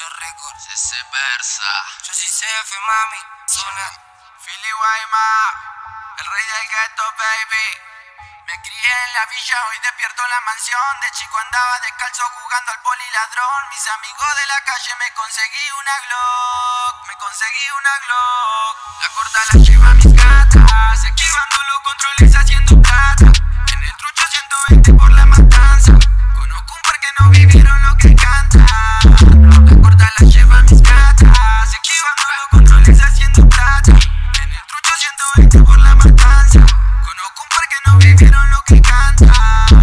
Lucho Records, ese versa. yo sí sé, fue mami, zona. Philly Guayma, el rey del ghetto, baby. Me crié en la villa, hoy despierto en la mansión. De chico andaba descalzo jugando al poliladrón. Mis amigos de la calle me conseguí una Glock. La corta la lleva a mis gatas, esquivando los controles haciendo plata. En el trucho 120 por la matanza. Conozco un par que no vivieron lo que cantan. La corta la lleva a mis gatas, esquivando los controles haciendo plata. En el trucho 120 por la matanza. Conozco un par que no vivieron lo que cantan.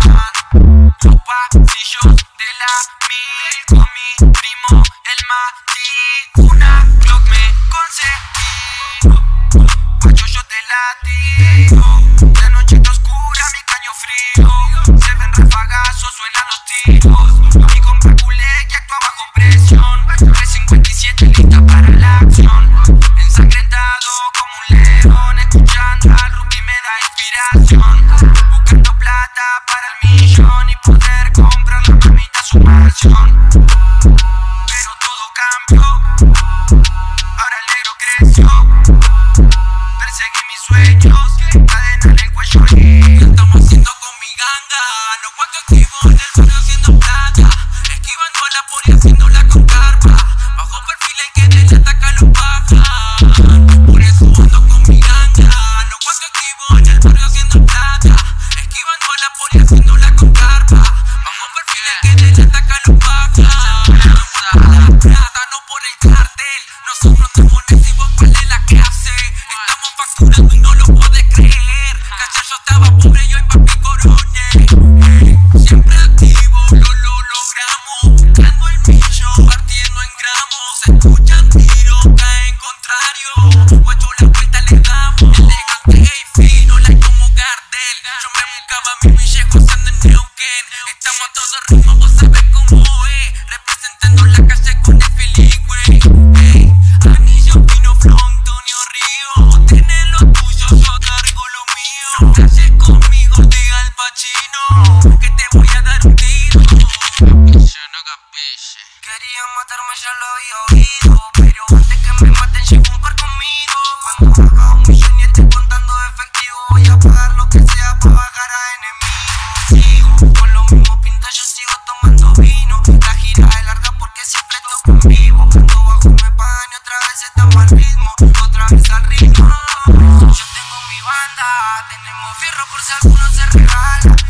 Los pasillos de la mil con mi primo el Mati. Una Glock me conseguí. Guacho, yo te latigo. La noche está oscura, mi caño frío. Se ven rafagazos, suenan los tiros. Mi compa culé que actúa bajo presión. 357 lista para la acción. Ensangrentado como un león. Escuchando al rookie me da inspiración. Buscando plata para el millón y poder comprar la mamita su mansión. Pero todo cambió. Ahora el negro creció. Perseguí mis sueños, cadena en el cuello y lo estamos haciendo con mi ganga. No guacho activo del barrio haciendo plata. Esquivando a la poli haciéndola con carpa. Bajo perfil el que te ataca los baja. Por eso ando con mi ganga. No guacho activo del barrio haciendo plata. Esquivando a la poli haciéndola con carpa. Bajo perfil el que te ataca los baja. Plata no por el cartel. Nosotros estamos necesivos para la clase. Estamos facturando y no lo podés creer. Caché, yo estaba pobre y hoy papi coroné. Siempre activo, lo logramos. Buscando el millón, partiendo en gramos. Se escuchan tiros, caen contrario. Guacho, la vuelta le damos. Elegante y fino, like como Gardel. Yo me buscaba mi villejo usando en Neuquén. Estamos a todo ritmo, vos sabés cómo es. Representando la calle con el Philly Way. Anillo, vino, from, Tonio Río. Tenés lo tuyo, yo cargo lo mío. Calle conmigo de Al Pacino, que te voy a dar un tiro. Querían matarme, ya lo había oído, pero antes que me maten llegó un par conmigo. Cuando haga un millón y esté contando efectivo, voy a pagar lo que sea para bajar a enemigos. Sigo con lo mismo pinta, yo sigo tomando vino. La gira es larga porque siempre toco en vivo. Cuando bajo me pagan y otra vez estamos al ritmo, otra vez al ritmo. Yo tengo mi banda, tenemos fierro por si alguno se regala.